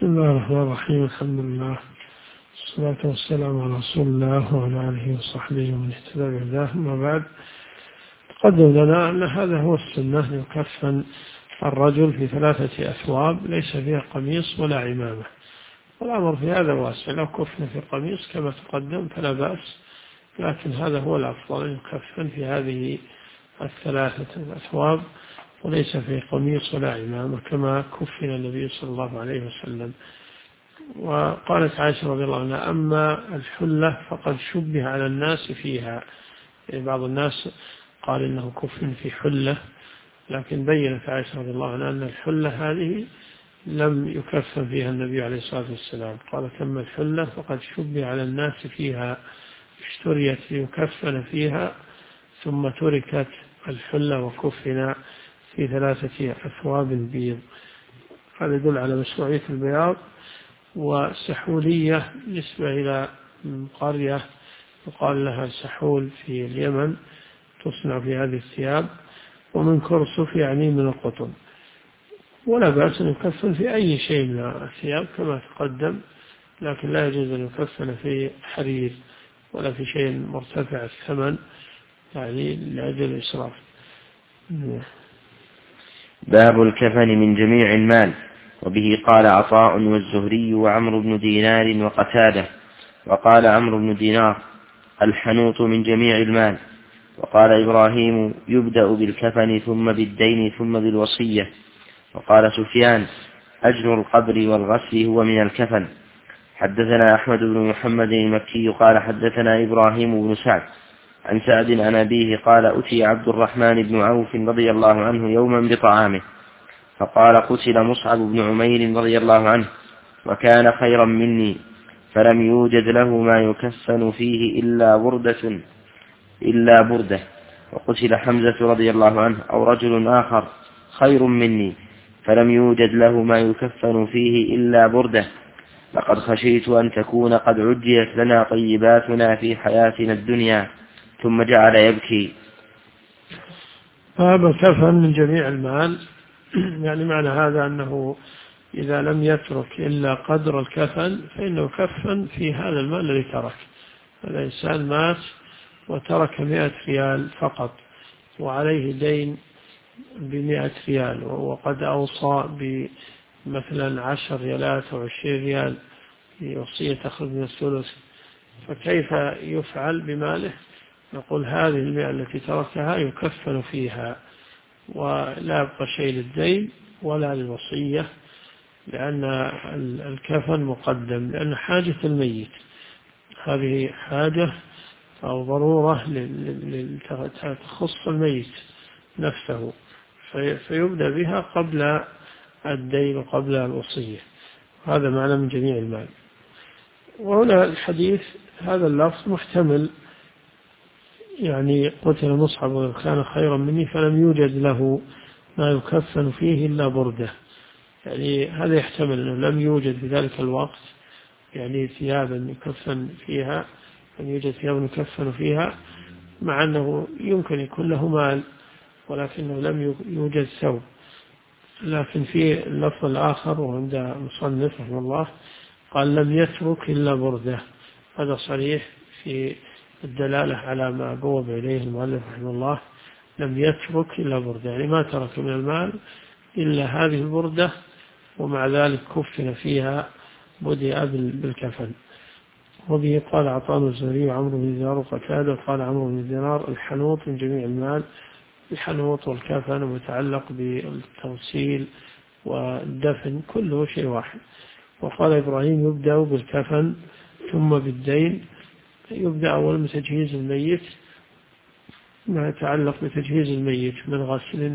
بسم الله الرحمن الرحيم. الحمد لله والصلاة والسلام على رسول الله وعلى آله وصحبه ومن اهتدى بهداه. أما بعد، تقدم لنا أن هذا هو السنة، يكفن الرجل في 3 أثواب ليس فيها قميص ولا عمامة، والأمر في هذا واسع. لو كفن في قميص كما تقدم فلا بأس، لكن هذا هو الأفضل، أن يكفن في هذه 3 أثواب وليس في قميص ولا عمامة كما كفن النبي صلى الله عليه وسلم. وقالت عائشة رضي الله عنها: أما الحلة فقد شبه على الناس فيها. يعني بعض الناس قال إنه كفن في حلة، لكن بينت عائشة رضي الله عنها أن الحلة هذه لم يكفن فيها النبي عليه الصلاة والسلام. قالت: أما الحلة فقد شبه على الناس فيها، اشتريت ليكفن فيها ثم تركت الحلة وكفن في 3 أثواب بيض. هذا يدل على مشروعية البياض. وسحولية نسبة إلى قرية يقال لها سحول في اليمن، تصنع في هذه الثياب، ومن كرسف يعني من القطن. ولا بأس أن يكفن في أي شيء من الثياب كما تقدم، لكن لا يجوز أن يكفن في حرير ولا في شيء مرتفع الثمن، يعني لأجل الإسراف. باب الكفن من جميع المال. وبه قال عطاء والزهري وعمرو بن دينار وقتادة. وقال عمرو بن دينار: الحنوط من جميع المال. وقال إبراهيم: يبدأ بالكفن ثم بالدين ثم بالوصية. وقال سفيان: أجر القبر والغسل هو من الكفن. حدثنا أحمد بن محمد المكي قال حدثنا إبراهيم بن سعد عن سعد عن أبيه قال: أتي عبد الرحمن بن عوف رضي الله عنه يوما بطعامه، فقال: قتل مصعب بن عمير رضي الله عنه، وكان خيرا مني، فلم يوجد له ما يكفن فيه إلا بردة. وقتل حمزة رضي الله عنه أو رجل آخر خير مني، فلم يوجد له ما يكفن فيه إلا بردة. لقد خشيت أن تكون قد عجلت لنا طيباتنا في حياتنا الدنيا. ثم جعل يبكي. باب الكفن من جميع المال. يعني معنى هذا أنه إذا لم يترك إلا قدر الكفن فإنه كفن في هذا المال الذي ترك. الإنسان مات وترك 100 ريال فقط، وعليه دين ب100 ريال، وقد أوصى بمثلا 10 ريالات أو 20 ريال في وصية تخرج من الثلث، فكيف يفعل بماله؟ نقول هذه 100 التي تركها يكفن فيها، ولا يبقى شيء للدين ولا للوصية، لأن الكفن مقدم، لأن حاجة الميت هذه حاجة أو ضرورة تخص الميت نفسه، فيبدأ بها قبل الدين وقبل الوصية. هذا معنى من جميع المال. وهنا الحديث هذا اللفظ محتمل، يعني قتل مصعب كان خيرا مني فلم يوجد له ما يكفن فيه إلا بردة، يعني هذا يحتمل أنه لم يوجد في ذلك الوقت يعني ثيابا يكفن فيها، أن يوجد ثيابا يكفن فيها، مع أنه يمكن يكون له مال ولكنه لم يوجد ثوب. لكن في اللفظ الآخر وعند مصنف رحمه الله قال: لم يترك إلا بردة. هذا صريح في الدلالة على ما بوب إليه المؤلف رحمه الله، لم يترك إلا بردة، يعني ما ترك من المال إلا هذه البردة، ومع ذلك كفن فيها، بدأ بالكفن. وبه قال عطاء الزهري وعمرو بن دينار وقتادة. قال عمرو بن دينار: الحنوط من جميع المال. الحنوط والكفن متعلق بالتوسيل والدفن، كله شيء واحد. وقال إبراهيم: يبدأ بالكفن ثم بالدين. يبدأ أولا بتجهيز الميت، ما يتعلق بتجهيز الميت من غسل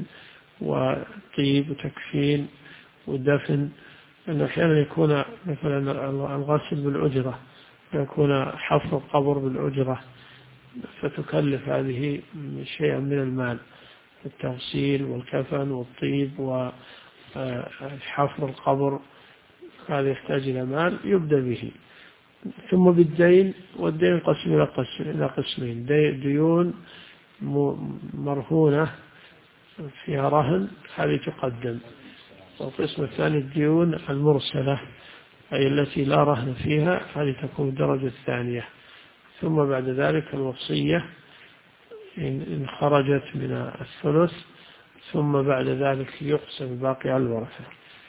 وطيب وتكفين ودفن، أن أحيانا يكون مثلا الغسل بالأجرة، يكون حفر القبر بالأجرة، فتكلف هذه شيئا من المال، التغسيل والكفن والطيب وحفر القبر، هذا يحتاج إلى مال يبدأ به. ثم بالدين، والدين ينقسم إلى قسمين: ديون مرهونة فيها رهن، هذه تقدم. والقسم الثاني الديون المرسلة، أي التي لا رهن فيها، هذه تكون الدرجة الثانية. ثم بعد ذلك الوصية إن خرجت من الثلث، ثم بعد ذلك يقسم الباقي على الورثة.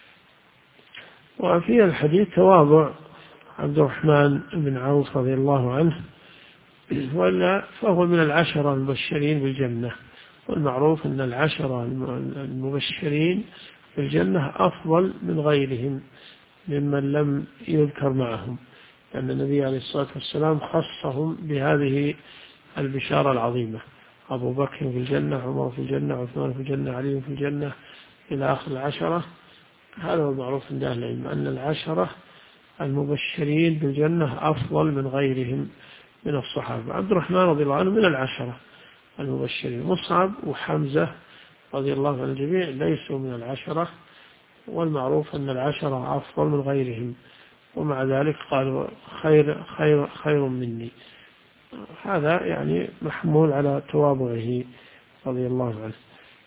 وفي الحديث تواضع عبد الرحمن بن عوف رضي الله عنه، وإلا فهو من العشرة المبشرين بالجنة، والمعروف أن العشرة المبشرين بالجنة أفضل من غيرهم ممن لم يذكر معهم، لأن النبي عليه الصلاة والسلام خصهم بهذه البشارة العظيمة: أبو بكر في الجنة، عمر في الجنة، عثمان في الجنة، علي في الجنة، إلى آخر العشرة. هذا هو المعروف عند أهل العلم، أن العشرة المبشرين بالجنة أفضل من غيرهم من الصحابة. عبد الرحمن رضي الله عنه من العشرة المبشرين، مصعب وحمزة رضي الله عن الجميع ليسوا من العشرة، والمعروف أن العشرة أفضل من غيرهم، ومع ذلك قالوا خير مني. هذا يعني محمول على تواضعه رضي الله عنه.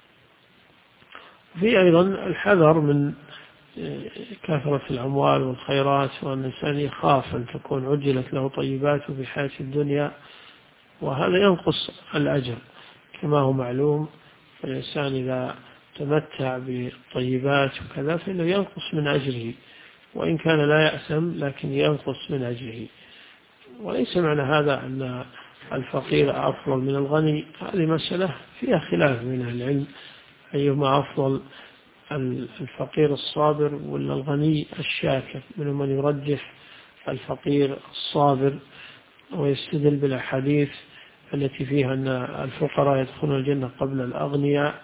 في أيضا الحذر من كثرة الأموال والخيرات، وأن الإنسان يخاف أن تكون عجلت له طيباته في حياة الدنيا، وهذا ينقص الأجر كما هو معلوم. الإنسان إذا تمتع بالطيبات وكذا فإنه ينقص من أجره، وإن كان لا يأثم لكن ينقص من أجره. وليس معنى هذا أن الفقير أفضل من الغني، هذه مسألة فيها خلاف من أهل العلم، أيهما أفضل، الفقير الصابر ولا الغني الشاكر. منهم من يرجح الفقير الصابر ويستدل بالأحاديث التي فيها أن الفقراء يدخلون الجنة قبل الأغنياء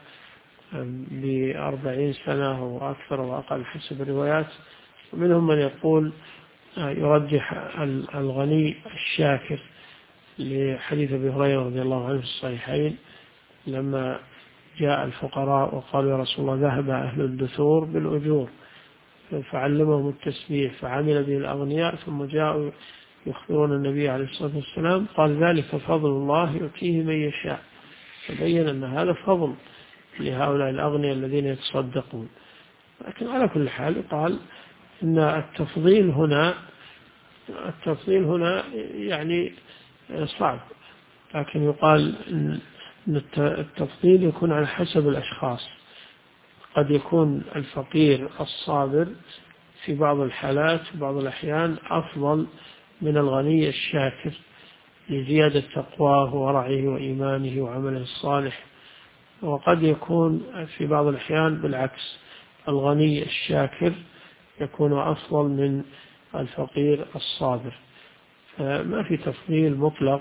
ب40 سنة أو أكثر وأقل حسب الروايات. ومنهم من يقول يرجح الغني الشاكر لحديث أبي هريرة رضي الله عنه في الصحيحين، لما جاء الفقراء وقالوا يا رسول الله ذهب أهل الدثور بالأجور فعلمهم التسبيح فعمل به الأغنياء، ثم جاءوا يخبرون النبي عليه الصلاة والسلام قال ذلك فضل الله يؤتيه من يشاء. فبين أن هذا فضل لهؤلاء الأغنياء الذين يتصدقون. لكن على كل حال يقال أن التفضيل هنا يعني صعب، لكن يقال أن التفضيل يكون على حسب الأشخاص. قد يكون الفقير الصابر في بعض الحالات في بعض الأحيان أفضل من الغني الشاكر لزيادة تقواه ورعيه وإيمانه وعمله الصالح. وقد يكون في بعض الأحيان بالعكس، الغني الشاكر يكون أفضل من الفقير الصابر. ما في تفضيل مطلق،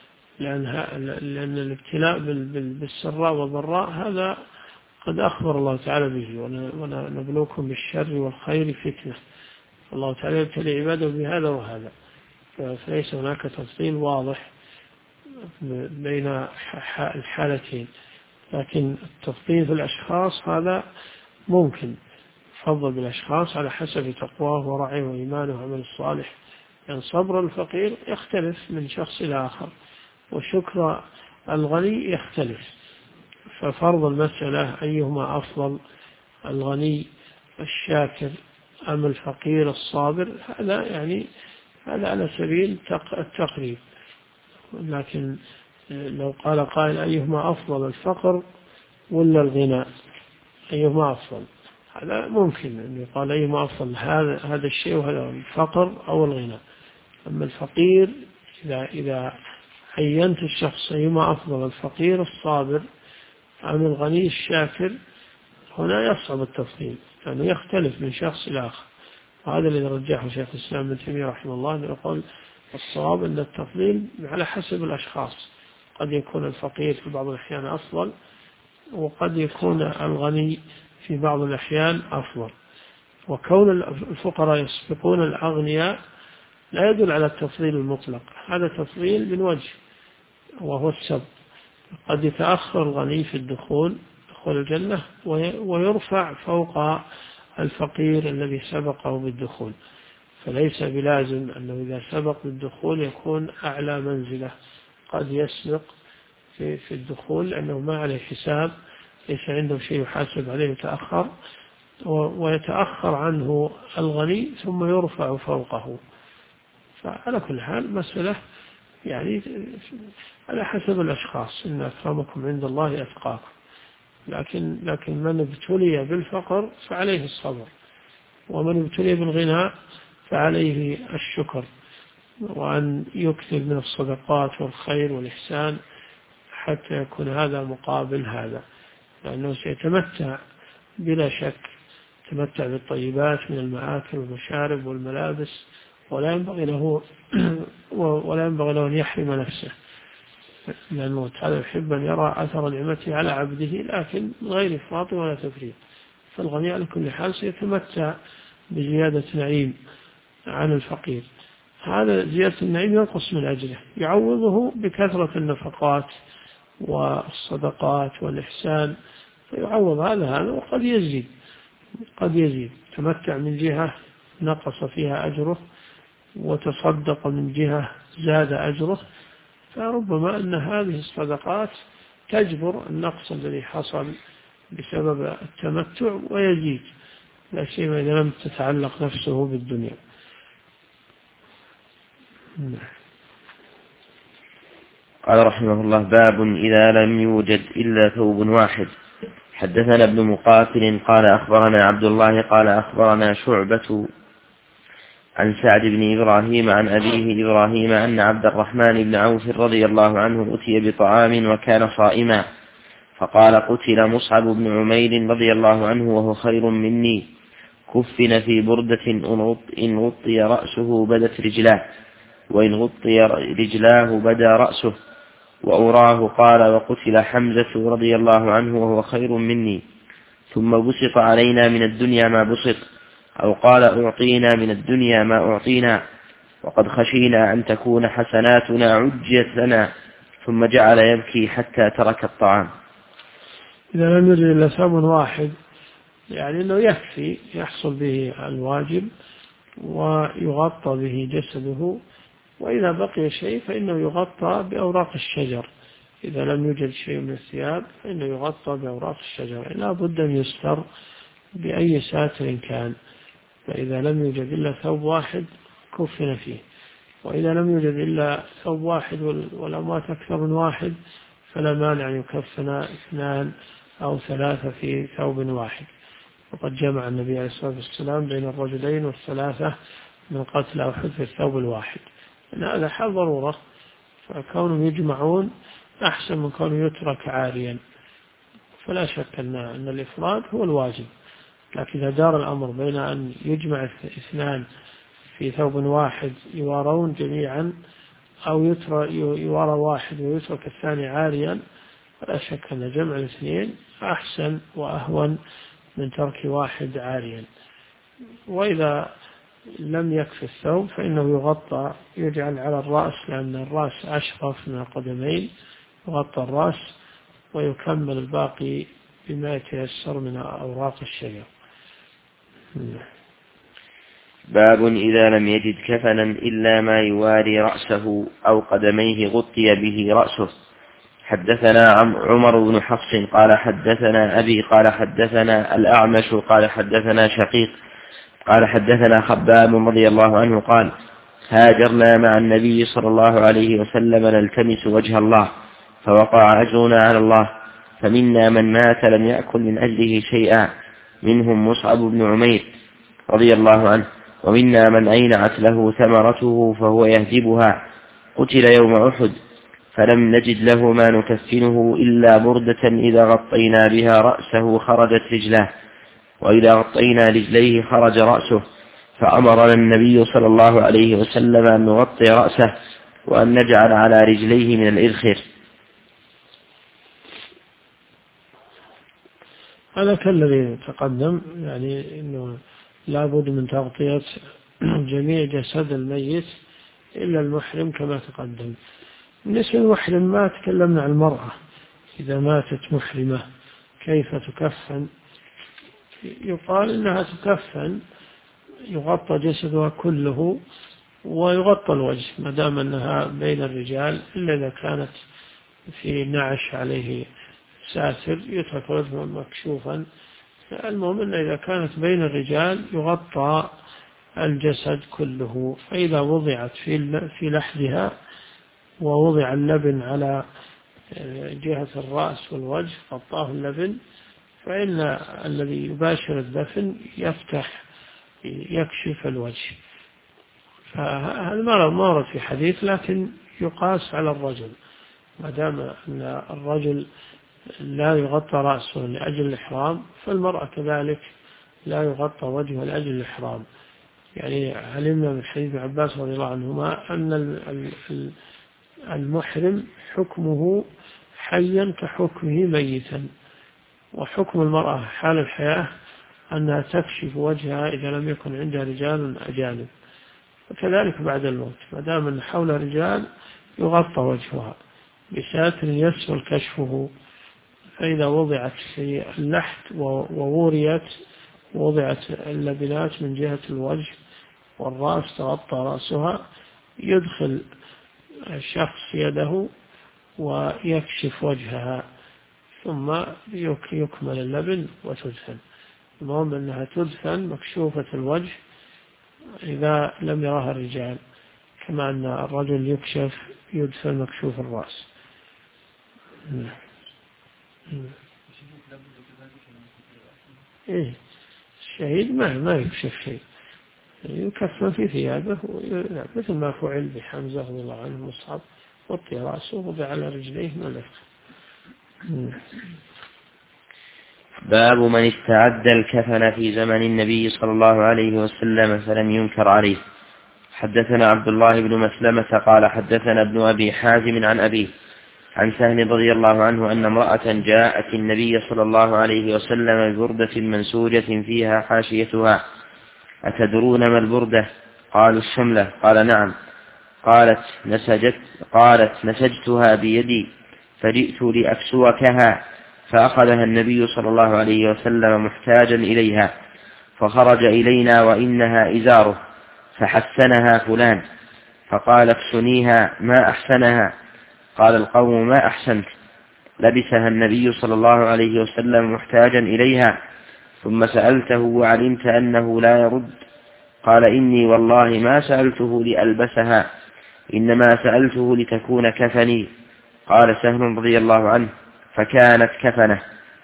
لأن الابتلاء بالسراء والضراء هذا قد أخبر الله تعالى به، ونبلوكم بالشر والخير فتنة. الله تعالى يبتلي عباده بهذا وهذا، فليس هناك تفضيل واضح بين الحالتين. لكن التفضيل في الأشخاص هذا ممكن، فضل بالأشخاص على حسب تقواه ورعيه وإيمانه وعمل الصالح. يعني صبر الفقير يختلف من شخص إلى آخر، وشكر الغني يختلف. ففرض المسألة أيهما أفضل، الغني الشاكر أم الفقير الصابر، هذا على سبيل التقريب. لكن لو قال قائل أيهما أفضل، الفقر ولا الغنى، أيهما أفضل، هذا ممكن أن يقال أيهما أفضل، هذا الشيء وهذا الفقر أو الغنى. أما الفقير إذا عينت الشخص أيهما أفضل، الفقير الصابر أم الغني الشاكر، هنا يصعب التفضيل لأنه يختلف من شخص إلى آخر. وهذا الذي رجحه شيخ الإسلام ابن تيمية رحمه الله، أنه يقول الصواب أن التفضيل على حسب الأشخاص. قد يكون الفقير في بعض الأحيان أفضل، وقد يكون الغني في بعض الأحيان أفضل. وكون الفقراء يسبقون الأغنياء لا يدل على التفضيل المطلق، هذا تفضيل من وجه وهو السبب. قد يتأخر الغني في دخول الجنة ويرفع فوق الفقير الذي سبقه بالدخول، فليس بلازم أنه إذا سبق بالدخول يكون أعلى منزلة. قد يسبق في الدخول لأنه ما عليه حساب، ليس عنده شيء يحاسب عليه، يتأخر ويتأخر عنه الغني ثم يرفع فوقه. فعلى كل حال مسألة يعني على حسب الأشخاص، إن أكرمكم عند الله أتقاكم. لكن من ابتلي بالفقر فعليه الصبر، ومن ابتلي بالغنى فعليه الشكر، وأن يكثر من الصدقات والخير والإحسان حتى يكون هذا مقابل هذا، لأنه سيتمتع بلا شك، يتمتع بالطيبات من المآكل والمشارب والملابس، ولا ينبغي له أن يحرم نفسه، لأنه تعالى يحب أن يرى أثر نعمته على عبده، لكن من غير إفراط ولا تفريط. فالغني على كل حال سيتمتع بزيادة نعيم عن الفقير. هذا زيادة النعيم ينقص من أجله، يعوضه بكثرة النفقات والصدقات والإحسان، فيعوض هذا وقد يزيد، تمتع من جهة نقص فيها أجره، وتصدق من جهة زاد أجره، فربما أن هذه الصدقات تجبر النقص الذي حصل بسبب التمتع ويزيد، لا سيما إذا لم تتعلق نفسه بالدنيا. قال رحمه الله: باب إذا لم يوجد إلا ثوب واحد. حدثنا ابن مقاتل قال أخبرنا عبد الله قال أخبرنا شعبة عن سعد بن إبراهيم عن أبيه إبراهيم أن عبد الرحمن بن عوف رضي الله عنه أتي بطعام وكان صائما، فقال: قتل مصعب بن عمير رضي الله عنه وهو خير مني، كفن في بردة إن غطي رأسه بدت رجلاه، وإن غطي رجلاه بدا رأسه. وأراه قال: وقتل حمزة رضي الله عنه وهو خير مني، ثم بسط علينا من الدنيا ما بسط، أو قال: أعطينا من الدنيا ما أعطينا، وقد خشينا أن تكون حسناتنا عجت لنا. ثم جعل يبكي حتى ترك الطعام. إذا لم يجد إلا ثوب واحد، يعني أنه يكفي يحصل به الواجب ويغطى به جسده، وإذا بقي شيء فإنه يغطى بأوراق الشجر. إذا لم يوجد شيء من الثياب فإنه يغطى بأوراق الشجر، لا بد أن يستر بأي ساتر كان. فإذا لم يوجد إلا ثوب واحد كفن فيه، وإذا لم يوجد إلا ثوب واحد والأموات أكثر من واحد فلا مانع أن يكفن 2 أو 3 في ثوب واحد. وقد جمع النبي عليه الصلاة والسلام بين الرجلين والثلاثة من قتل أحد في الثوب الواحد، إن هذا حال ضرورة، فكونهم يجمعون أحسن من كونه يترك عاريا. فلا شك أن الإفراد هو الواجب، لكن إذا دار الأمر بين أن يجمع 2 في ثوب واحد يوارون جميعا، أو يوارى واحد ويترك الثاني عاريا، فلا شك أن جمع 2 أحسن وأهون من ترك واحد عاريا. وإذا لم يكفي الثوب فإنه يغطى، يجعل على الرأس، لأن الرأس أشرف من القدمين، يغطى الرأس ويكمل الباقي بما يتيسر من أوراق الشجر. باب إذا لم يجد كفنا إلا ما يواري رأسه أو قدميه غطي به رأسه. حدثنا عمر بن حفص قال حدثنا أبي قال حدثنا الأعمش قال حدثنا شقيق قال حدثنا خباب رضي الله عنه قال: هاجرنا مع النبي صلى الله عليه وسلم نلتمس وجه الله، فوقع أجرنا على الله، فمنا من مات لم يأكل من أجله شيئا، منهم مصعب بن عمير رضي الله عنه، ومنا من أينعت له ثمرته فهو يهجبها، قتل يوم أحد، فلم نجد له ما نكفنه إلا بردة إذا غطينا بها رأسه خرجت رجلاه، وإذا غطينا رجليه خرج رأسه، فأمرنا النبي صلى الله عليه وسلم أن نغطي رأسه وأن نجعل على رجليه من الإذخر. هذا كالذي تقدم، يعني أنه لا بد من تغطية جميع جسد الميت إلا المحرم كما تقدم. بالنسبة للمحرم ما تكلمنا عن المرأة، إذا ماتت محرمة كيف تكفن؟ يقال إنها تكفن، يغطى جسدها كله ويغطى الوجه ما دام أنها بين الرجال، إلا إذا كانت في نعش عليه ساتر يترك وجهه مكشوفا المهم أن إذا كانت بين الرجال يغطى الجسد كله، فإذا وضعت في لحدها ووضع اللبن على جهة الرأس والوجه غطاه اللبن، فإن الذي يباشر الدفن يكشف الوجه. فهذا ما ورد في حديث، لكن يقاس على الرجل، ما دام أن الرجل لا يغطى رأسه لأجل الإحرام، فالمرأة كذلك لا يغطى وجهه لأجل الإحرام. يعني علمنا من حديث عباس رضي الله عنهما أن المحرم حكمه حيا كحكمه ميتا، وحكم المرأة حال الحياة أنها تكشف وجهها إذا لم يكن عندها رجال أجانب، وكذلك بعد الموت ما دام أن حول رجال يغطى وجهها بساتر يسهل كشفه. فإذا وضعت في اللحد ووضعت اللبنات من جهة الوجه والرأس تغطى رأسها، يدخل الشخص يده ويكشف وجهها، ثم يكمل اللبن وتدفن. المهم أنها تدفن مكشوفة الوجه إذا لم يراها الرجال، كما أن الرجل يدفن مكشوف الرأس. الشهيد ما يكشف شيء، يكفن في ثيابه مثل ما فعل بحمزة رضي الله عنه مصعب، وطي رأسه وضع على رجليه ملك. باب من استعد الكفن في زمن النبي صلى الله عليه وسلم فلم ينكر عليه. حدثنا عبد الله بن مسلمة قال حدثنا ابن أبي حازم عن أبيه عن سهل رضي الله عنه أن امرأة جاءت النبي صلى الله عليه وسلم ببردة منسوجة فيها حاشيتها: أتدرون ما البردة؟ قالوا الشملة. قال: نعم. قالت: نسجتها بيدي فجئت لأكسوكها، فأخذها النبي صلى الله عليه وسلم محتاجا إليها، فخرج إلينا وإنها إزاره، فحسنها فلان، فقال: اكسنيها ما أحسنها. قال القوم: ما أحسنت. لبسها النبي صلى الله عليه وسلم محتاجا إليها، ثم سألته وعلمت أنه لا يرد. قال: إني والله ما سألته لألبسها، إنما سألته لتكون كفني. قال سهل رضي الله عنه: فكانت كفنه.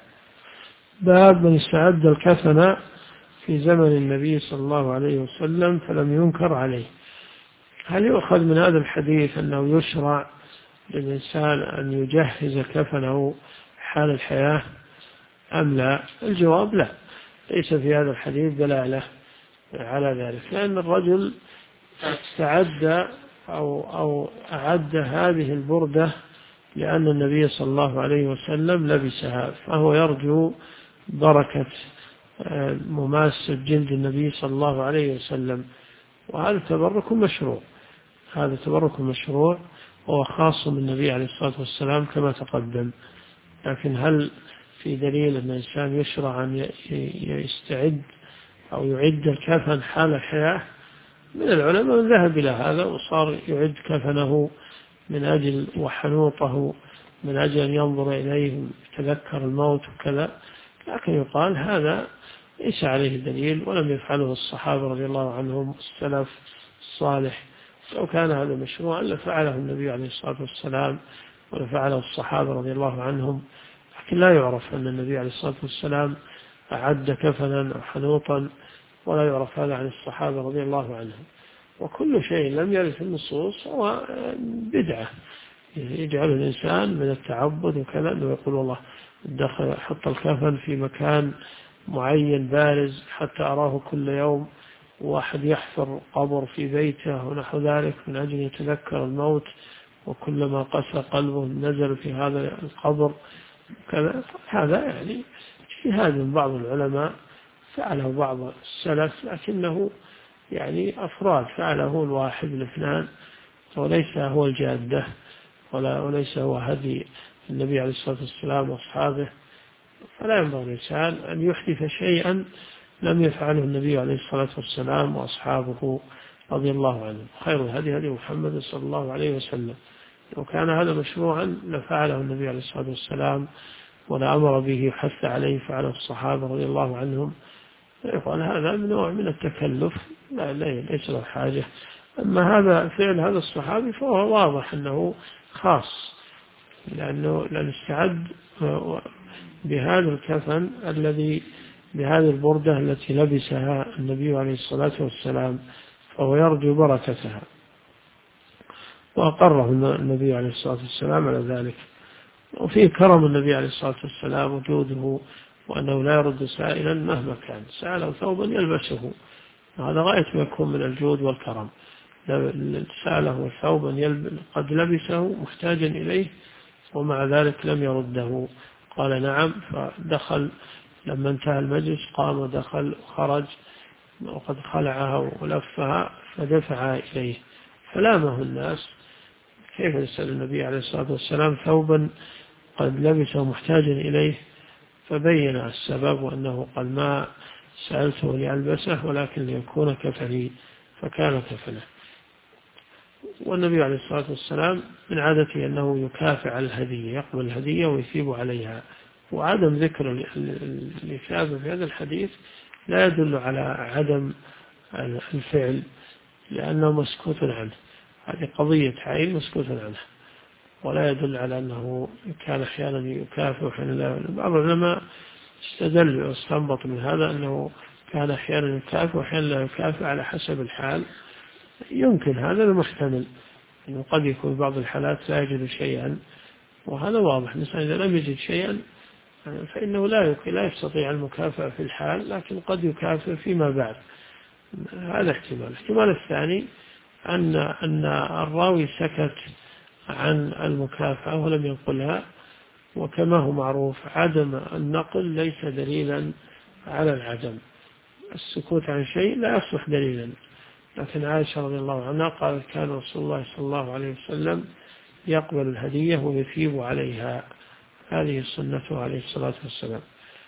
باب من استعد الكفن في زمن النبي صلى الله عليه وسلم فلم ينكر عليه. هل يؤخذ من هذا الحديث أنه يشرع للإنسان أن يجهز كفنه حال الحياة أم لا؟ الجواب لا، ليس في هذا الحديث دلالة على ذلك، لأن الرجل استعد أو أعد هذه البردة لأن النبي صلى الله عليه وسلم لبسها، فهو يرجو بركة مماسة جلد النبي صلى الله عليه وسلم، وهذا تبرك مشروع، هذا تبرك مشروع وهو خاص بالنبي عليه الصلاة والسلام كما تقدم. لكن هل في دليل أن الإنسان يشرع أن يستعد أو يعد الكفن حال الحياة؟ من العلماء من ذهب إلى هذا وصار يعد كفنه من أجل وحنوطه من أجل أن ينظر إليه يتذكر الموت وكذا، لكن يقال هذا ليس عليه دليل ولم يفعله الصحابة رضي الله عنهم السلف الصالح. لو كان هذا مشروعا لفعله النبي عليه الصلاة والسلام ولفعله الصحابة رضي الله عنهم، لكن لا يعرف أن النبي عليه الصلاة والسلام أعد كفنا أو حنوطا، ولا يعرف هذا عن الصحابة رضي الله عنهم. وكل شيء لم يرد في النصوص هو بدعة يجعل الإنسان من التعبد وكذا، أنه يقول والله حط الكفن في مكان معين بارز حتى أراه كل يوم، واحد يحفر قبر في بيته ونحو ذلك من أجل يتذكر الموت، وكلما قسى قلبه نزل في هذا القبر كذا. هذا يعني اجتهاد من بعض العلماء فعله بعض السلف، لكنه يعني أفراد فعله الواحد الاثنان، وليس هو الجادة وليس هو هدي النبي عليه الصلاة والسلام وأصحابه. فلا ينبغي الإنسان أن يحدث شيئا لم يفعله النبي عليه الصلاة والسلام وأصحابه رضي الله عنهم. خير الهدي هدي محمد صلى الله عليه وسلم. لو كان هذا مشروعا لفعله النبي عليه الصلاة والسلام ولا أمر به وحث عليه فعل الصحابة رضي الله عنهم، يقول هذا من نوع من التكلف، ليس له حاجة. أما هذا فعل هذا الصحابي فهو واضح أنه خاص، لأنه استعد بهذا الكفن الذي بهذه البردة التي لبسها النبي عليه الصلاة والسلام، فهو يرجو بركتها، وأقره النبي عليه الصلاة والسلام على ذلك. وفيه كرم النبي عليه الصلاة والسلام وجوده، وأنه لا يرد سائلا مهما كان، سأله ثوبا يلبسه، هذا غاية ما يكون من الجود والكرم. سأله ثوبا قد لبسه محتاجا إليه، ومع ذلك لم يرده، قال نعم. فدخل لما انتهى المجلس قام ودخل وخرج وقد خلعها ولفها فدفع إليه، فلامه الناس كيف يسأل النبي عليه الصلاة والسلام ثوبا قد لبسه محتاجا إليه، فبين السبب وأنه قال ما سألته لألبسه ولكن ليكون كفني، فكان كفنه. والنبي عليه الصلاة والسلام من عادته أنه يكافئ على الهدية، يقبل الهدية ويثيب عليها، وعدم ذكر الإثابة في هذا الحديث لا يدل على عدم الفعل، لأنه مسكوت عنه، هذه قضية عين مسكوت عنه، ولا يدل على أنه كان أحيانا يكافئ وحين لا. بعض العلماء استدل واستنبط من هذا أنه كان أحيانا يكافئ وحين لا يكافئ على حسب الحال. يمكن هذا المحتمل، أنه قد يكون بعض الحالات لا يجد شيئا، وهذا واضح. مثلا إذا لم يجد شيئا فإنه لا يستطيع المكافأة في الحال، لكن قد يكافئ فيما بعد. هذا احتمال. الاحتمال الثاني أن الراوي سكت عن المكافأة ولم ينقلها، وكما هو معروف عدم النقل ليس دليلا على العدم، السكوت عن شيء لا يصلح دليلا. لكن عائشة رضي الله عنها قالت كان رسول الله صلى الله عليه وسلم يقبل الهدية ويثيب عليها، هذه سنته عليه الصلاة والسلام.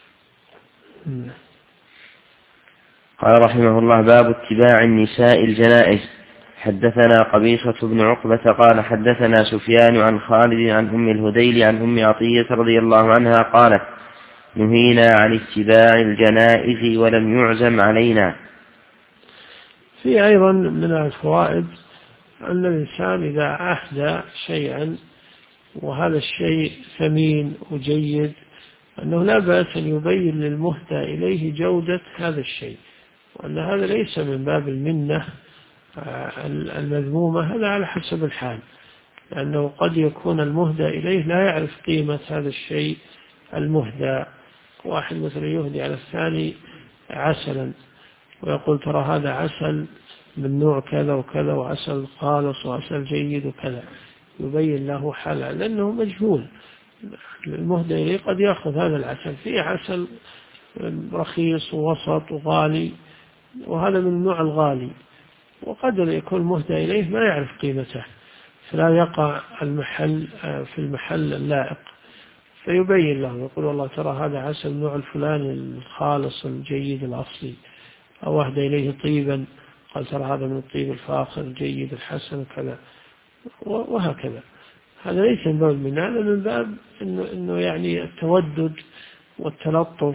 قال رحمه الله: باب اتباع النساء الجنائز. حدثنا قبيصة بن عقبة قال حدثنا سفيان عن خالد عن أم الهذيل عن أم عطية رضي الله عنها قالت: نهينا عن اتباع الجنائز ولم يعزم علينا. في أيضا من الفوائد أن الإنسان إذا أهدى شيئا وهذا الشيء ثمين وجيد، أنه لا بأس أن يبين للمهدى إليه جودة هذا الشيء، وأن هذا ليس من باب المنة المذمومة، هذا على حسب الحال، لأنه قد يكون المهدى إليه لا يعرف قيمة هذا الشيء المهدى. واحد مثلا يهدي على الثاني عسلا ويقول ترى هذا عسل من نوع كذا وكذا، وعسل خالص وعسل جيد وكذا، يبين له حالا لأنه مجهول. المهدى إليه قد يأخذ هذا العسل، فيه عسل رخيص ووسط وغالي، وهذا من النوع الغالي، وقد يكون المهدى إليه ما يعرف قيمته، فلا يقع المحل في المحل اللائق، فيبين له يقول والله ترى هذا عسل النوع الفلاني الخالص الجيد الأصلي، أو أهدى إليه طيبا قال ترى هذا من الطيب الفاخر الجيد الحسن كذا، وهكذا. هذا ليس من باب من هذا، من باب إنه يعني التودد والتلطف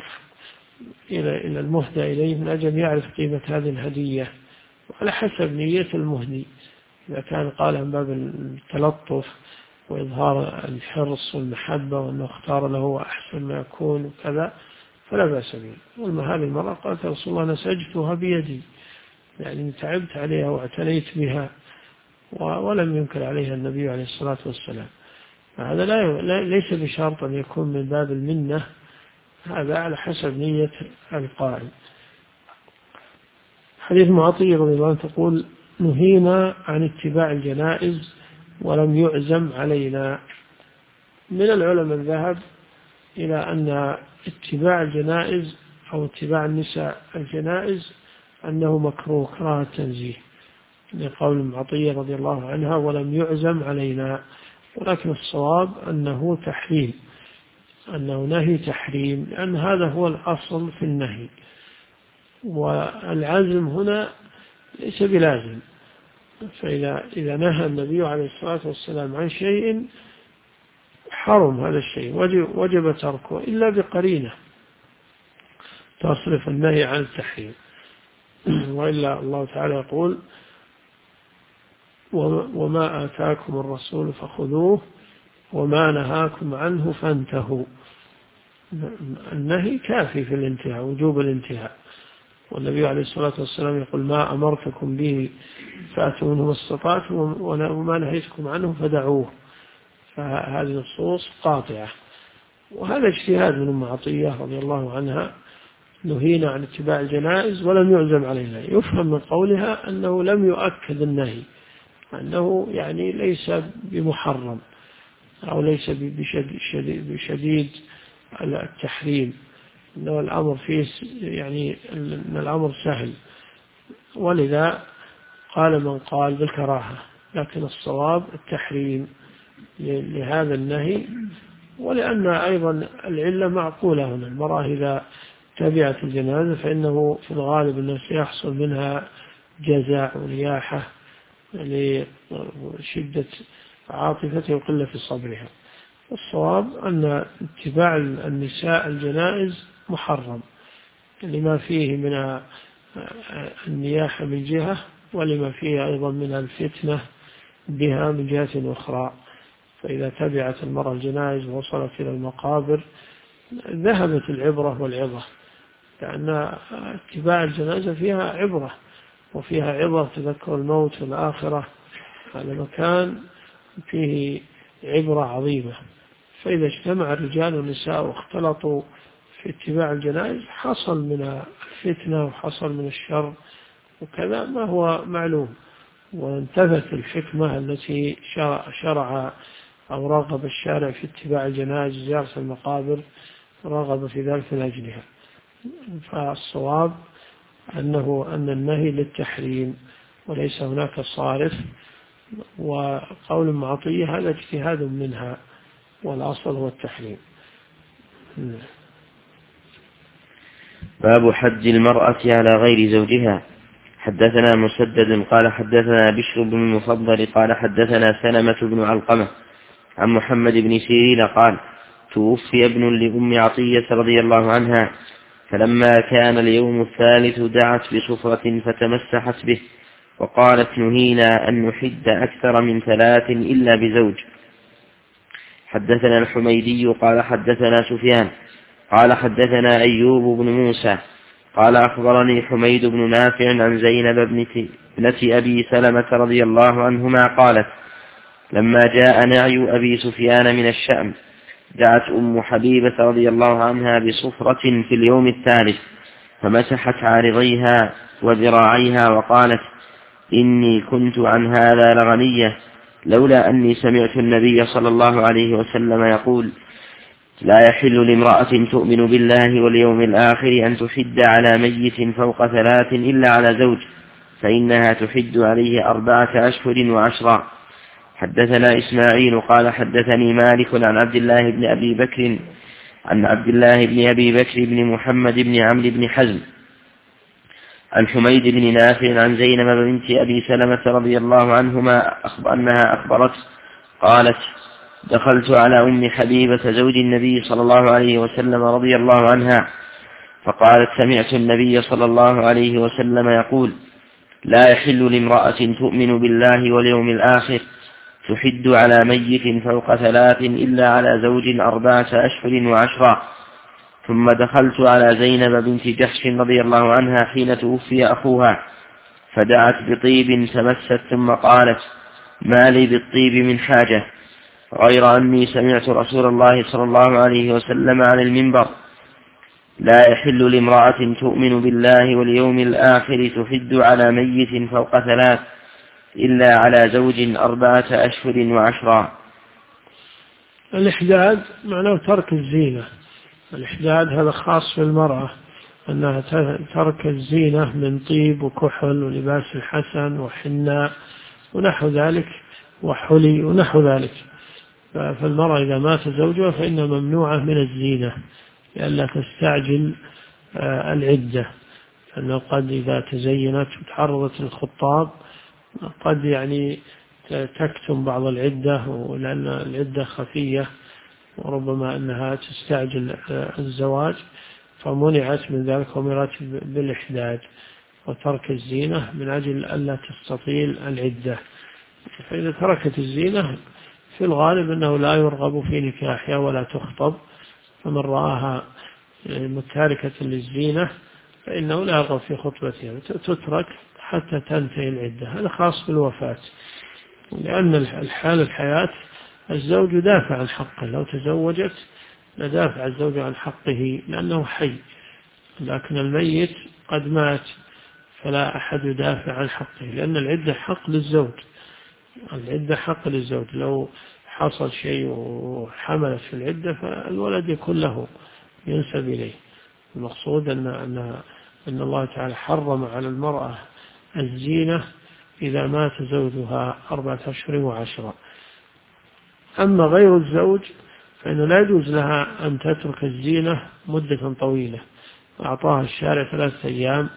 إلى المهدى إليه من أجل يعرف قيمة هذه الهدية، وعلى حسب نية المهدي. إذا كان قال من باب التلطف وإظهار الحرص والمحبة وأنه اختار له أحسن ما يكون وكذا فلا بأس به. وأما هذه المرأة قالت رسول الله نسجتها بيدي، يعني تعبت عليها واعتنيت بها، ولم ينكر عليها النبي عليه الصلاة والسلام. هذا ليس بشرط أن يكون من باب المنة، هذا على حسب نية القائل. حديث معطية رضي الله عنه تقول نهينا عن اتباع الجنائز ولم يعزم علينا. من العلماء الذهب إلى أن اتباع الجنائز أو اتباع النساء الجنائز أنه مكروه كراهة تنزيه، لقول معطية رضي الله عنها ولم يعزم علينا، ولكن الصواب أنه تحريم، أنه نهي تحريم، لأن هذا هو الأصل في النهي، والعزم هنا ليس بلازم. فإذا نهى النبي عليه الصلاة والسلام عن شيء حرم هذا الشيء، وجب تركه إلا بقرينة تصرف النهي عن التحريم. وإلا الله تعالى يقول وما آتاكم الرسول فخذوه وما نهاكم عنه فانتهوا. النهي كافي في الانتهاء، وجوب الانتهاء. والنبي عليه الصلاة والسلام يقول ما أمرتكم به فأتوا منه ما استطعتم وما نهيتكم عنه فدعوه. فهذه النصوص قاطعة. وهذا اجتهاد من أم عطية رضي الله عنها، نهينا عن اتباع الجنائز ولم يعزم علينا. يفهم من قولها أنه لم يؤكد النهي، أنه يعني ليس بمحرم أو ليس بشديد التحريم، أنه الأمر فيه يعني أن الأمر سهل. ولذا قال من قال بالكراهة، لكن الصواب التحريم لهذا النهي. ولأن أيضا العلة معقولة هنا، المرأة إذا تبعت الجنازة فإنه في الغالب أنه سيحصل منها جزاء ونياحة لشدة عاطفته وقلة صبرها. الصواب أن اتباع النساء الجنائز محرم لما فيه من النياحة من جهة، ولما فيه أيضا من الفتنة بها من جهة أخرى. فإذا تبعت المرأة الجنائز ووصلت إلى المقابر ذهبت العبرة والعظة، لأن اتباع الجنازة فيها عبرة، وفيها عظة تذكر الموت والآخرة. هذا مكان فيه عبرة عظيمة. فإذا اجتمع الرجال والنساء واختلطوا في اتباع الجنائز حصل من الفتنة وحصل من الشر وكذا ما هو معلوم، وانتفت الحكمة التي شرع أو رغب الشارع في اتباع الجنائز زيارة المقابر، رغب في ذلك من أجلها. فالصواب أن النهي للتحريم وليس هناك صارف. وقول معطية هذا اجتهاد منها، والأصل هو التحريم. باب حج المرأة على غير زوجها. حدثنا مسدد قال حدثنا بشر بن المفضل قال حدثنا سلمة بن علقمة عن محمد بن سيرين قال توفي ابن لأم عطية رضي الله عنها، فلما كان اليوم الثالث دعت بصفرة فتمسحت به وقالت نهينا أن نحد أكثر من 3 إلا بزوج. حدثنا الحميدي قال حدثنا سفيان قال حدثنا أيوب بن موسى قال أخبرني حميد بن نافع عن زينب ابنة أبي سلمة رضي الله عنهما قالت لما جاء نعي أبي سفيان من الشأم دعت أم حبيبة رضي الله عنها بصفرة في اليوم الثالث فمسحت عارضيها وذراعيها وقالت إني كنت عن هذا لغنية لولا أني سمعت النبي صلى الله عليه وسلم يقول لا يحل لامرأة تؤمن بالله واليوم الآخر أن تحد على ميت فوق 3 إلا على زوج، فإنها تحد عليه 4 أشهر و10. حدثنا إسماعيل قال حدثني مالك عن عبد الله بن أبي بكر بن محمد بن عمرو بن حزم عن حميد بن نافع عن زينب بنت أبي سلمة رضي الله عنهما أنها أخبرت قالت دخلت على أم حبيبة زوج النبي صلى الله عليه وسلم رضي الله عنها فقالت سمعت النبي صلى الله عليه وسلم يقول لا يحل لامرأة تؤمن بالله واليوم الآخر تحد على ميت فوق 3 إلا على زوج 4 أشهر و10. ثم دخلت على زينب بنت جحش رضي الله عنها حين توفي أخوها فدعت بطيب تمست ثم قالت ما لي بالطيب من حاجة غير أني سمعت رسول الله صلى الله عليه وسلم على المنبر لا يحل لامرأة تؤمن بالله واليوم الآخر تحد على ميت فوق 3 إلا على زوج 4 أشهر و10. الإحداد معناه ترك الزينة. الإحداد هذا خاص في المرأة، أنها ترك الزينة من طيب وكحل ولباس الحسن وحناء ونحو ذلك وحلي ونحو ذلك. فالمرأة إذا مات زوجها فإنها ممنوعة من الزينة لئلا تستعجل العدة، لأنه قد إذا تزينت وتعرضت للخطاب قد يعني تكتم بعض العدة، ولأن العدة خفية وربما أنها تستعجل الزواج فمنعت من ذلك ومرت بالإحداد وترك الزينة من أجل ألا تستطيل العدة. فإذا تركت الزينة في الغالب أنه لا يرغب في نكاحها ولا تخطب، فمن رآها متاركة للزينة فإنه لا يرغب في خطبتها، تترك حتى تنتهي العدة. هذا خاص بالوفاة، لأن الحياة الزوج يدافع عن حقه، لو تزوجت لدافع الزوج عن حقه لأنه حي، لكن الميت قد مات فلا أحد يدافع عن حقه، لأن العدة حق للزوج، العدة حق للزوج. لو حصل شيء وحملت في العدة فالولد يكون له، ينسب إليه. المقصود أن الله تعالى حرم على المرأة الزينة إذا مات زوجها 4 أشهر و10. أما غير الزوج فإنه لا يجوز لها أن تترك الزينة مدة طويلة. أعطاها الشارع 3 أيام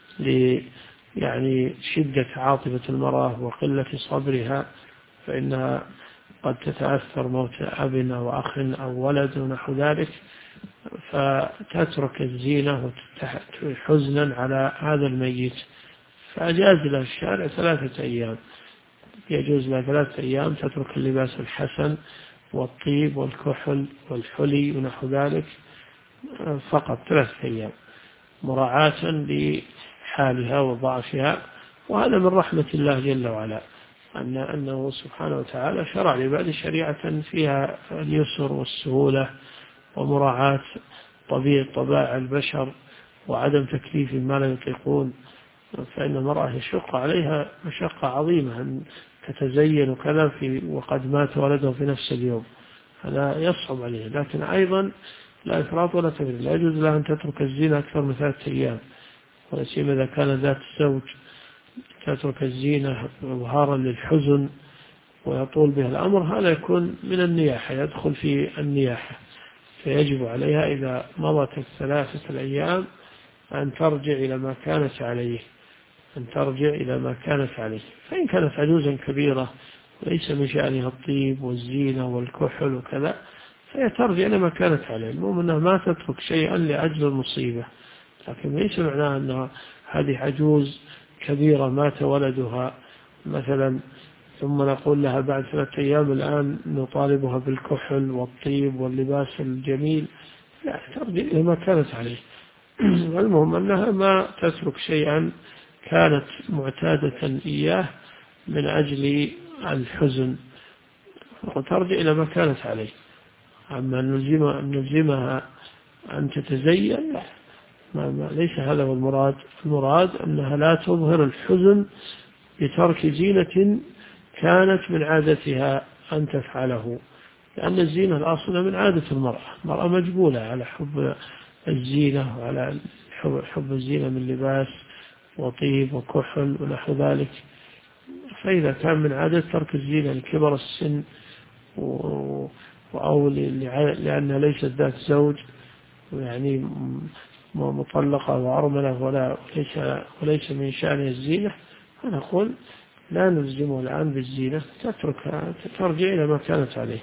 يعني شدة عاطفة المرأة وقلة صبرها، فإنها قد تتأثر موت أب أو أخ أو ولد ونحو ذلك، فتترك الزينة حزنا على هذا الميت، فأجاز لها الشارع 3 أيام. يجوز لها 3 أيام تترك اللباس الحسن والطيب والكحل والحلي ونحو ذلك، فقط 3 أيام مراعاة لحالها وضعفها. وهذا من رحمة الله جل وعلا، أنه سبحانه وتعالى شرع لبعض شريعة فيها اليسر والسهولة ومراعاة طبائع البشر وعدم تكليف ما لا يطيقون. فإن المرأة يشق عليها مشقة عظيمة أن تتزين وكذا وقد مات ولده في نفس اليوم، هذا يصعب عليه. لكن أيضا لا إفراط ولا تفريط، لا يجوز لها أن تترك الزينة أكثر من 3 أيام، ولا سيما إذا كان ذات الزوج تترك الزينة إظهارا للحزن ويطول بها الأمر، هذا يكون من النياحة، يدخل في النياحة. فيجب عليها إذا مضت 3 أيام أن ترجع إلى ما كانت عليه، فإن كانت عجوزا كبيرة وليس من شأنها الطيب والزينة والكحل وكذا فهي ترجع إلى ما كانت عليه. المهم أنها ما تترك شيئا لأجل المصيبة، لكن ليس معناه أنها هذه عجوز كبيرة مات ولدها مثلا ثم نقول لها بعد 3 أيام الآن نطالبها بالكحل والطيب واللباس الجميل، لا، ترجع إلى ما كانت عليه. المهم أنها ما تترك شيئا كانت معتادة إياه من أجل الحزن، وترجع إلى ما كانت عليه. أما نلزمها أن تتزين، ليس هذا هو المراد. المراد أنها لا تظهر الحزن بترك زينة كانت من عادتها أن تفعله، لأن الزينة الأصل من عادة المرأة مجبولة على حب الزينة وعلى حب الزينة من لباس وطيب وكحل ونحو ذلك. فإذا كان من عادة ترك الزينة لكبر السن أو لأنها ليست ذات زوج يعني مطلقة وأرملة وليس من شأنها الزينة، فنقول لا نلزمه الآن بالزينة، تتركها ترجع إلى ما كانت عليه.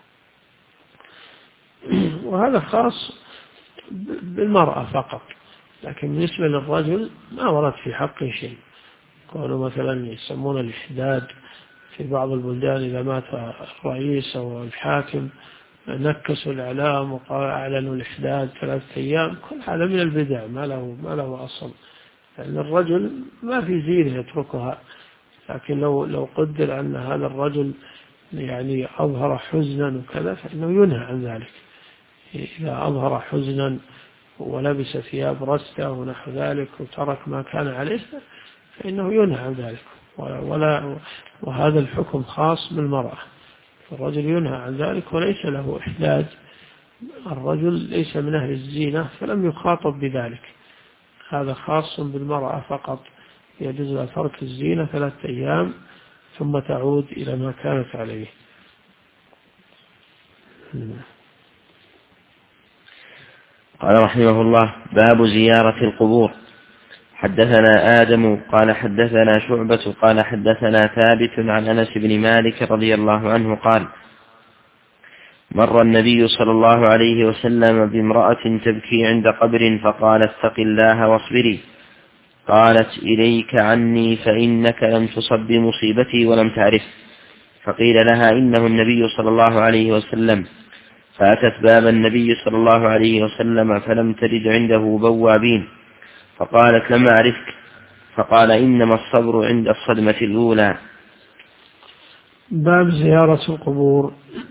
وهذا خاص بالمرأة فقط، لكن بالنسبة للرجل ما ورد في حقه شيء. قالوا مثلا يسمون الإحداد في بعض البلدان، إذا مات الرئيس أو الحاكم نكسوا الإعلام وأعلنوا الإحداد 3 أيام، كل هذا من البدع ما له أصل، لأن الرجل ما في زينة يتركها. لكن لو قدر أن هذا الرجل يعني أظهر حزنا وكذا فإنه ينهى عن ذلك. إذا أظهر حزنا ولبس ثياب رستة ونحو ذلك وترك ما كان عليه فإنه ينهى عن ذلك. وهذا الحكم خاص بالمرأة، الرجل ينهى عن ذلك وليس له إحداد. الرجل ليس من أهل الزينة فلم يخاطب بذلك، هذا خاص بالمرأة فقط. يجوز لها ترك الزينة 3 أيام ثم تعود إلى ما كانت عليه. قال رحمه الله: باب زيارة القبور. حدثنا آدم قال حدثنا شعبة قال حدثنا ثابت عن أنس بن مالك رضي الله عنه قال: مر النبي صلى الله عليه وسلم بامرأة تبكي عند قبر فقال اتق الله واصبري. قالت إليك عني فإنك لم تصب بمصيبتي ولم تعرف. فقيل لها إنه النبي صلى الله عليه وسلم. فأتت باب النبي صلى الله عليه وسلم فلم تجد عنده بوابين، فقالت لم أعرفك. فقال إنما الصبر عند الصدمة الأولى. باب زيارة القبور.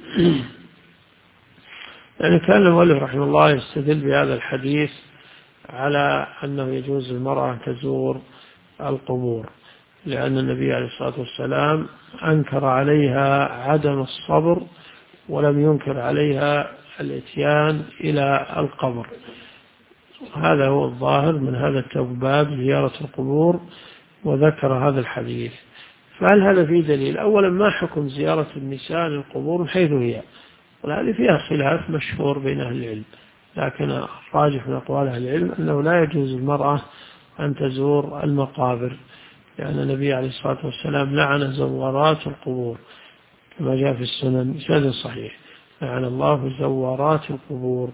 يعني كان الولي رحمه الله يستدل بهذا الحديث على أنه يجوز للمرأة أن تزور القبور، لأن النبي عليه الصلاة والسلام أنكر عليها عدم الصبر ولم ينكر عليها الإتيان إلى القبر. هذا هو الظاهر من هذا الباب زيارة القبور، وذكر هذا الحديث. فهل هذا فيه دليل؟ أولا ما حكم زيارة النساء للقبور من حيث هي؟ وهذه فيها خلاف مشهور بين أهل العلم، لكن الراجح من أقوال أهل العلم أنه لا يجوز للمرأة أن تزور المقابر، لأن النبي عليه الصلاة والسلام لعن زوارات القبور كما جاء في السنن بسند صحيح، لعن الله زوارات القبور.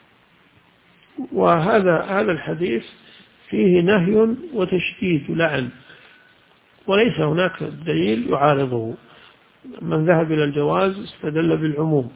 وهذا الحديث فيه نهي وتشديد لعن، وليس هناك دليل يعارضه. من ذهب إلى الجواز استدل بالعموم،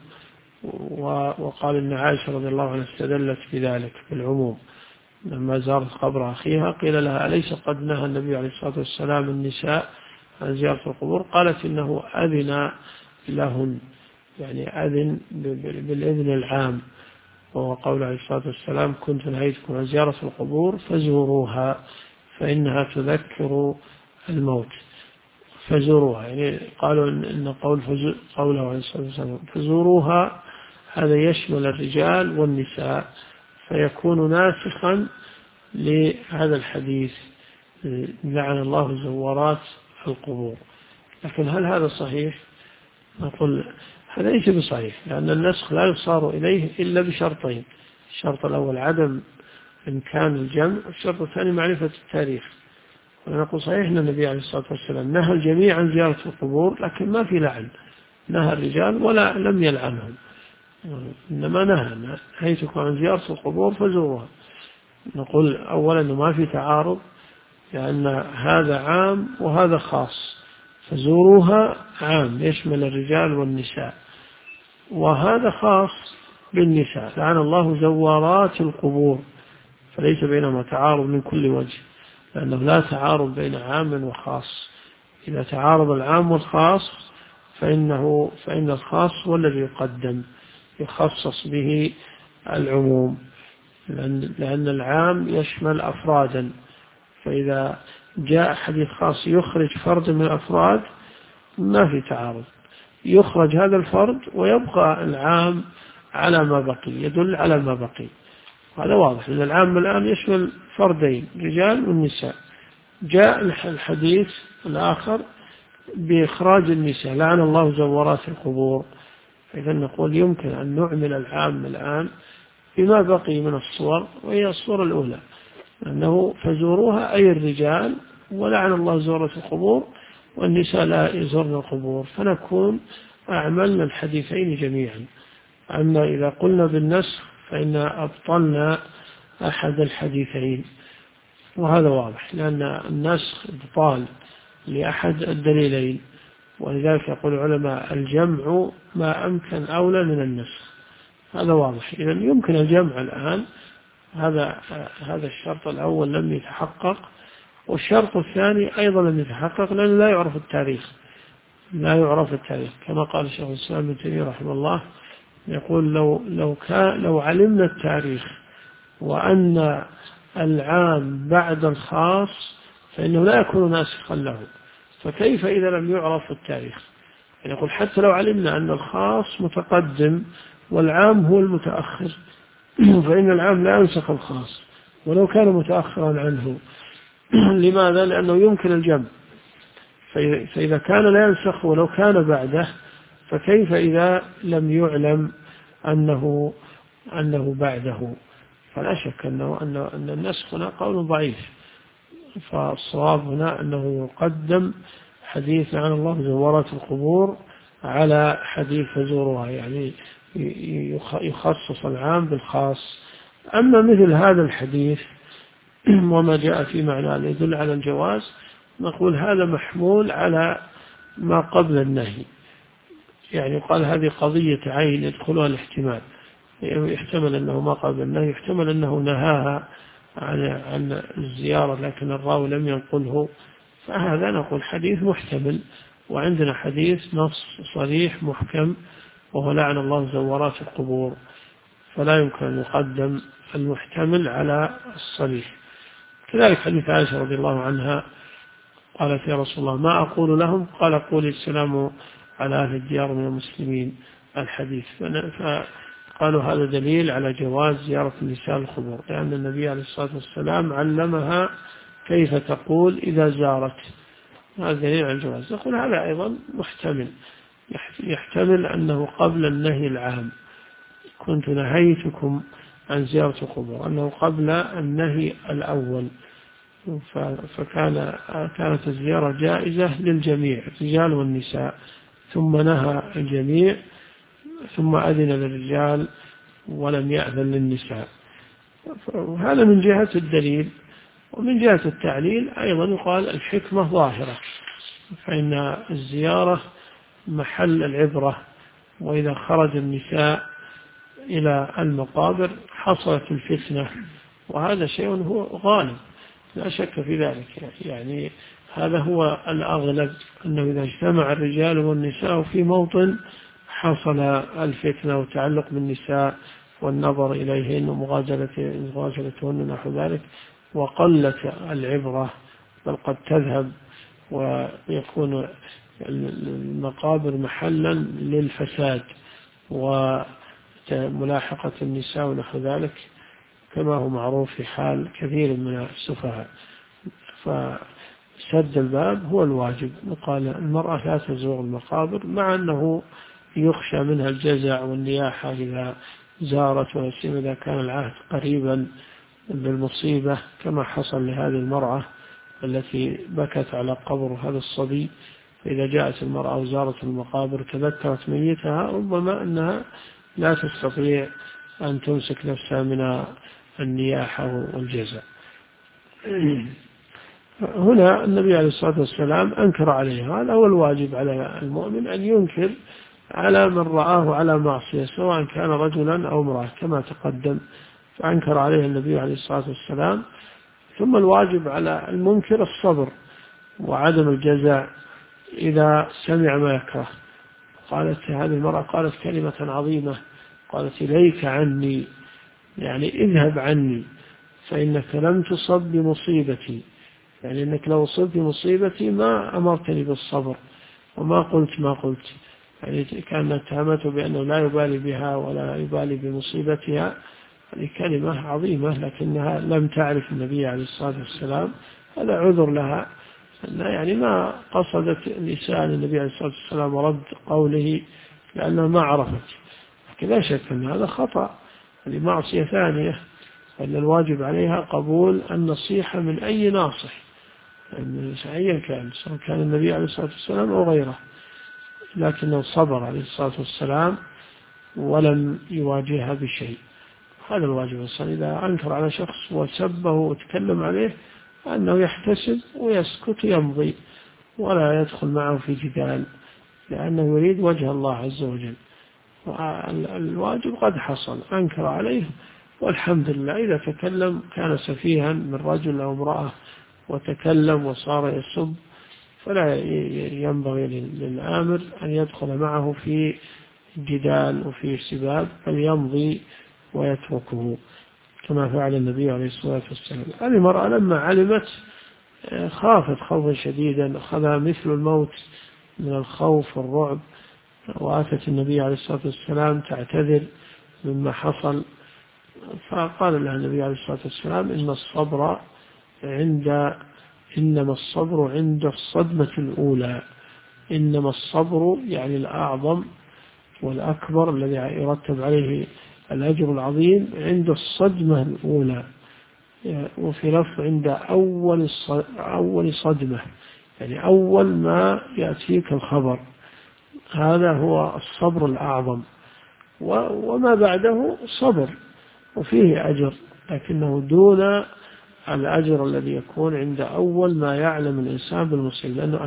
وقال إن عائشة رضي الله عنها استدلت بذلك بالعموم لما زارت قبر أخيها قيل لها أليس قد نهى النبي عليه الصلاة والسلام النساء عن زيارة القبور؟ قالت إنه أذن لهن، يعني أذن بالإذن العام، وهو قول عليه الصلاة والسلام كنت نهيتكم عن زيارة القبور فزوروها فإنها تذكر الموت. فزوروها، يعني قالوا إن قوله عليه الصلاة والسلام فزوروها هذا يشمل الرجال والنساء، فيكون ناسخا لهذا الحديث لعن الله زوارات القبور. لكن هل هذا صحيح؟ نقول هذا ليس بصحيح، لأن النسخ لا يصار إليه إلا بشرطين: الشرط الأول عدم إمكان الجمع، والشرط الثاني معرفة التاريخ. ونقول صحيح أن النبي عليه الصلاة والسلام نهى الجميع عن زيارة القبور، لكن ما في لعن، نهى الرجال ولا لم يلعنهم، إنما نهيتكم عن زيارة القبور فزوروها. نقول أولا أنه ما في تعارض، لأن هذا عام وهذا خاص، فزوروها عام يشمل الرجال والنساء، وهذا خاص بالنساء لعن الله زوارات القبور، فليس بينهما تعارض من كل وجه، لأنه لا تعارض بين عام وخاص. إذا تعارض العام والخاص فإن الخاص هو الذي يقدم يخصص به العموم، لأن العام يشمل أفرادا، فإذا جاء حديث خاص يخرج فرد من الأفراد ما في تعارض، يخرج هذا الفرد ويبقى العام على ما بقي، يدل على ما بقي. هذا واضح أن العام الآن يشمل فردين رجال والنساء. جاء الحديث الآخر بإخراج النساء لعن الله زوارات القبور، إذا نقول يمكن أن نعمل العام الآن بما بقي من الصور، وهي الصورة الأولى أنه فزوروها أي الرجال، ولعن الله زوارة القبور، والنساء لا يزورن القبور، فنكون أعملنا الحديثين جميعا. أما إذا قلنا بالنسخ فإن أبطلنا أحد الحديثين، وهذا واضح، لأن النسخ إبطال لأحد الدليلين، ولذلك يقول العلماء الجمع ما أمكن أولى من النسخ. هذا واضح، إذا يمكن الجمع الآن. هذا الشرط الأول لم يتحقق، والشرط الثاني أيضا لم يتحقق، لأنه لا يعرف التاريخ، كما قال الشيخ الإسلام ابن تيمية رحمه الله، يقول لو علمنا التاريخ وأن العام بعد الخاص فإنه لا يكون ناسخا له، فكيف إذا لم يعرف التاريخ؟ يعني يقول حتى لو علمنا أن الخاص متقدم والعام هو المتأخر فإن العام لا ينسخ الخاص ولو كان متأخرا عنه. لماذا؟ لأنه يمكن الجمع، فإذا كان لا ينسخ ولو كان بعده، فكيف إذا لم يعلم أنه بعده؟ فلا شك أن النسخ هنا قول ضعيف، فالصواب هنا أنه يقدم حديث عن الله زوارات القبور على حديث فزورها، يعني يخصص العام بالخاص. أما مثل هذا الحديث وما جاء في معناه يدل على الجواز، نقول هذا محمول على ما قبل النهي، يعني قال هذه قضية عين يدخلها الاحتمال، يحتمل أنه ما قبل النهي، يحتمل أنه نهاها عن الزيارة لكن الراوي لم ينقله، فهذا نقول حديث محتمل. وعندنا حديث نص صريح محكم وهو لعن الله زوارات القبور، فلا يمكن أن يقدم المحتمل على الصريح. كذلك حديث عائشة رضي الله عنها قالت يا رسول الله ما أقول لهم؟ قال قولي السلام على أهل الديار من المسلمين الحديث. فقالوا هذا دليل على جواز زيارة النساء القبور، لأن النبي عليه الصلاة والسلام علمها كيف تقول إذا زارت، هذا دليل على الجواز. نقول هذا أيضا محتمل، يحتمل أنه قبل النهي العام، كنت نهيتكم عن زيارة القبور، أنه قبل النهي الأول، كانت الزيارة جائزة للجميع الرجال والنساء، ثم نهى الجميع، ثم أذن للرجال ولم يأذن للنساء. وهذا من جهة الدليل. ومن جهة التعليل أيضا يقال الحكمة ظاهرة، فإن الزيارة محل العبرة، وإذا خرج النساء إلى المقابر حصلت الفتنة، وهذا شيء هو غالب لا شك في ذلك. يعني هذا هو الأغلب، أنه إذا اجتمع الرجال والنساء في موطن حصل الفتنة وتعلق بالنساء والنظر إليهن ومغازلتهن نحو ذلك، وقلت العبرة، بل قد تذهب ويكون المقابر محلا للفساد وملاحقة النساء ونحو ذلك، كما هو معروف في حال كثير من السفهاء. فسد الباب هو الواجب. وقال المرأة لا تزور المقابر، مع أنه يخشى منها الجزع والنياحة إذا زارت، ويسير إذا كان العهد قريبا بالمصيبة، كما حصل لهذه المرأة التي بكت على قبر هذا الصبي. فإذا جاءت المرأة وزارت المقابر تذكرت ميتها، ربما أنها لا تستطيع أن تمسك نفسها من النياحة والجزع. هنا النبي عليه الصلاة والسلام أنكر عليه. هذا هو الواجب على المؤمن، أن ينكر على من رآه على معصية، سواء كان رجلا أو امرأة كما تقدم، فأنكر عليه النبي عليه الصلاة والسلام. ثم الواجب على المنكر الصبر وعدم الجزع إذا سمع ما يكره. قالت هذه المرأة قالت كلمة عظيمة، قالت إليك عني، يعني اذهب عني، فإنك لم تصب بمصيبتي، يعني إنك لو صبت بمصيبتي ما أمرتني بالصبر وما قلت ما قلت. يعني كانت اتهمته بأنه لا يبالي بها ولا يبالي بمصيبتها. هذه كلمة عظيمة، لكنها لم تعرف النبي عليه الصلاة والسلام، هذا عذر لها، يعني ما قصدت لسان النبي عليه الصلاة والسلام ورد قوله لأنها ما عرفت. لا شك أن هذا خطأ، هذه معصية ثانية، وأن الواجب عليها قبول النصيحة من أي ناصح، يعني أيا كان، سواء كان النبي عليه الصلاة والسلام أو غيره، لكنه صبر عليه الصلاة والسلام ولم يواجهها بشيء. هذا الواجب. إذا أنكر على شخص وسبه وتكلم عليه، أنه يحتسب ويسكت يمضي ولا يدخل معه في جدال، لأنه يريد وجه الله عز وجل. الواجب قد حصل، أنكر عليه والحمد لله. إذا تكلم كان سفيها من رجل أو امرأة وتكلم وصار يسب، فلا ينبغي للآمر أن يدخل معه في جدال وفي سباب، بل يمضي ويتركه كما فعل النبي عليه الصلاة والسلام. هذه المرأة لما علمت خافت خوفا شديدا، أخذها مثل الموت من الخوف والرعب، وآتت النبي عليه الصلاة والسلام تعتذر مما حصل. فقال لها النبي عليه الصلاة والسلام إنما الصبر عند الصدمة الأولى. إنما الصبر يعني الأعظم والأكبر الذي يرتب عليه الأجر العظيم عند الصدمة الأولى، وفي لفظ عند أول صدمة، يعني أول ما يأتيك الخبر، هذا هو الصبر الأعظم. وما بعده صبر وفيه أجر، لكنه دون الأجر الذي يكون عند أول ما يعلم الإنسان بالمصيبة، لأنه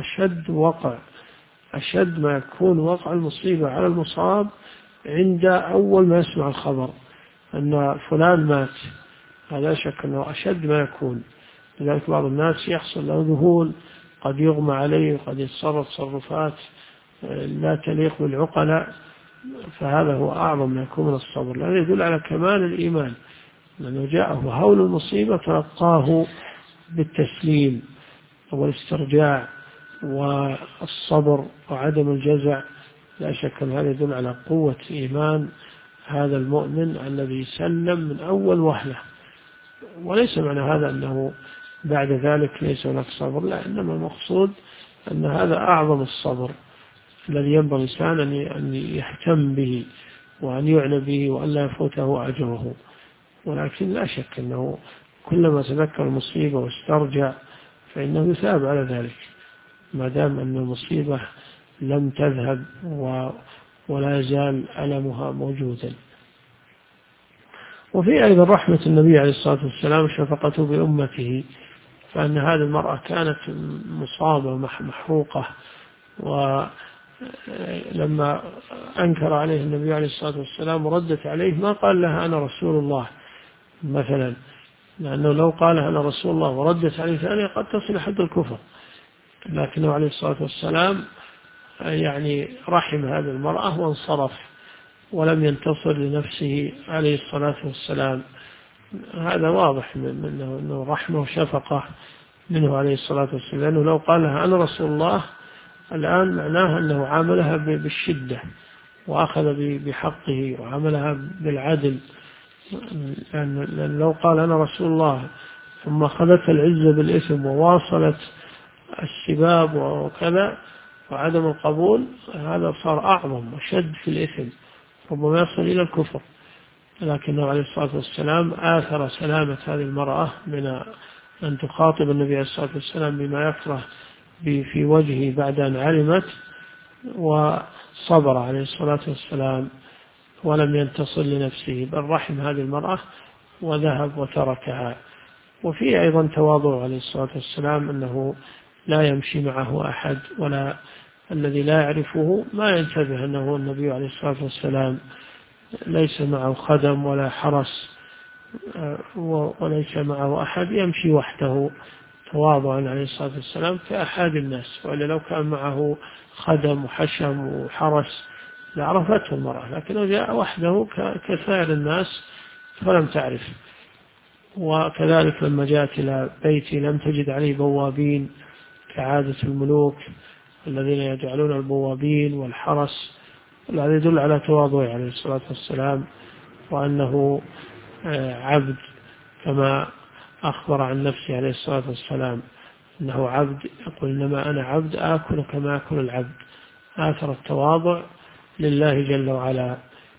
أشد ما يكون وقع المصيبة على المصاب عند أول ما يسمع الخبر أن فلان مات. هذا شك أنه أشد ما يكون. لذلك بعض الناس يحصل له ذهول، قد يغمى عليه، قد يتصرف تصرفات لا تليق بالعقلاء، فهذا هو أعظم ما يكون من الصبر، لأنه يدل على كمال الإيمان، لأنه جاءه هول المصيبة تلقاه بالتسليم والاسترجاع والصبر وعدم الجزع. لا شك أن هذا يدل على قوة إيمان هذا المؤمن الذي سلم من أول وهلة. وليس معنى هذا أنه بعد ذلك ليس هناك صبر، لا، إنما المقصود أن هذا أعظم الصبر الذي ينبغي الإنسان أن يهتم به وأن يعنى به وأن لا يفوته أجره. ولكن لا شك أنه كلما تذكر المصيبة واسترجع فإنه يثاب على ذلك، ما دام أن المصيبة لم تذهب ولا يزال ألمها موجودا. وفي أيضا رحمة النبي عليه الصلاة والسلام شفقته بأمته، فأن هذه المرأة كانت مصابة محروقة، ولما أنكر عليه النبي عليه الصلاة والسلام وردت عليه ما قال لها أنا رسول الله مثلا، لأنه لو قال أنا رسول الله وردت عليه ثانية قد تصل حد الكفر، لكنه عليه الصلاة والسلام يعني رحم هذه المرأة وانصرف ولم ينتصر لنفسه عليه الصلاة والسلام. هذا واضح منه أنه رحمة وشفقة منه عليه الصلاة والسلام، لأنه لو قال لها أنا رسول الله الآن معناه أنه عاملها بالشدة وأخذ بحقه وعاملها بالعدل، لأن لو قال أنا رسول الله ثم أخذت العزة بالإثم وواصلت السباب وكذا وعدم القبول، هذا صار أعظم وشد في الإثم، ربما يصل إلى الكفر. لكنه عليه الصلاة والسلام آثر سلامة هذه المرأة من أن تخاطب النبي عليه الصلاة والسلام بما يكره في وجهه بعد أن علمت، وصبر عليه الصلاة والسلام ولم ينتصر لنفسه، بل رحم هذه المرأة وذهب وتركها. وفي أيضا تواضع عليه الصلاة والسلام، أنه لا يمشي معه أحد، ولا الذي لا يعرفه ما ينتبه أنه النبي عليه الصلاة والسلام، ليس معه خدم ولا حرس وليس معه أحد، يمشي وحده تواضعا عليه الصلاة والسلام كأحد الناس. وإلا لو كان معه خدم وحشم وحرس لعرفته المرأة، لكنه جاء وحده كسائر الناس فلم تعرف. وكذلك لما جاءت إلى بيتي لم تجد عليه بوابين كعادة الملوك الذين يجعلون البوابين والحرس. هذا يدل على تواضعه عليه الصلاة والسلام، وأنه عبد كما أخبر عن نفسه عليه الصلاة والسلام، أنه عبد، يقول إنما أنا عبد آكل كما أكل العبد. آثر التواضع لله جل وعلا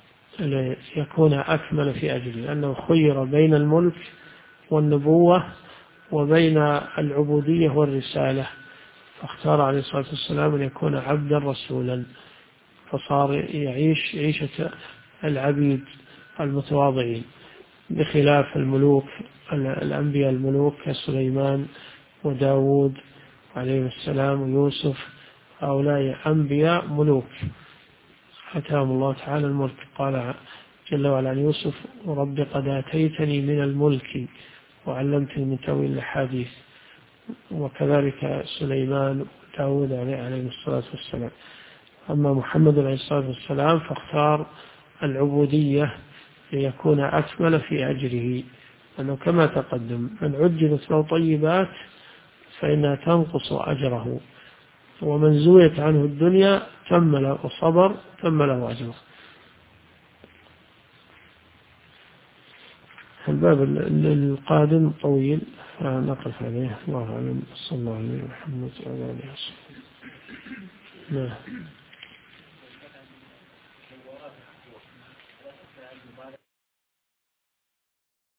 ليكون أكمل في أجله، لأنه خير بين الملك والنبوة وبين العبودية والرسالة، فاختار عليه الصلاة والسلام أن يكون عبدا رسولا، فصار يعيش عيشة العبيد المتواضعين، بخلاف الملوك الأنبياء الملوك كسليمان وداود عليه السلام ويوسف، هؤلاء أنبياء ملوك أتاهم الله تعالى الملك. قال جل وعلا عن يوسف رب قد آتيتني من الملك وعلمتني من تأويل الأحاديث، وكذلك سليمان وداود عليه الصلاة والسلام. أما محمد عليه الصلاة والسلام فاختار العبودية ليكون أكمل في أجره، أنه كما تقدم من عجلت له طيبات فإنها تنقص أجره، ومن زويت عنه الدنيا تم له وصبر تم له أجره. الباب القادم طويل فنقف عليه. الله أعلم. صلى الله عليه وسلم.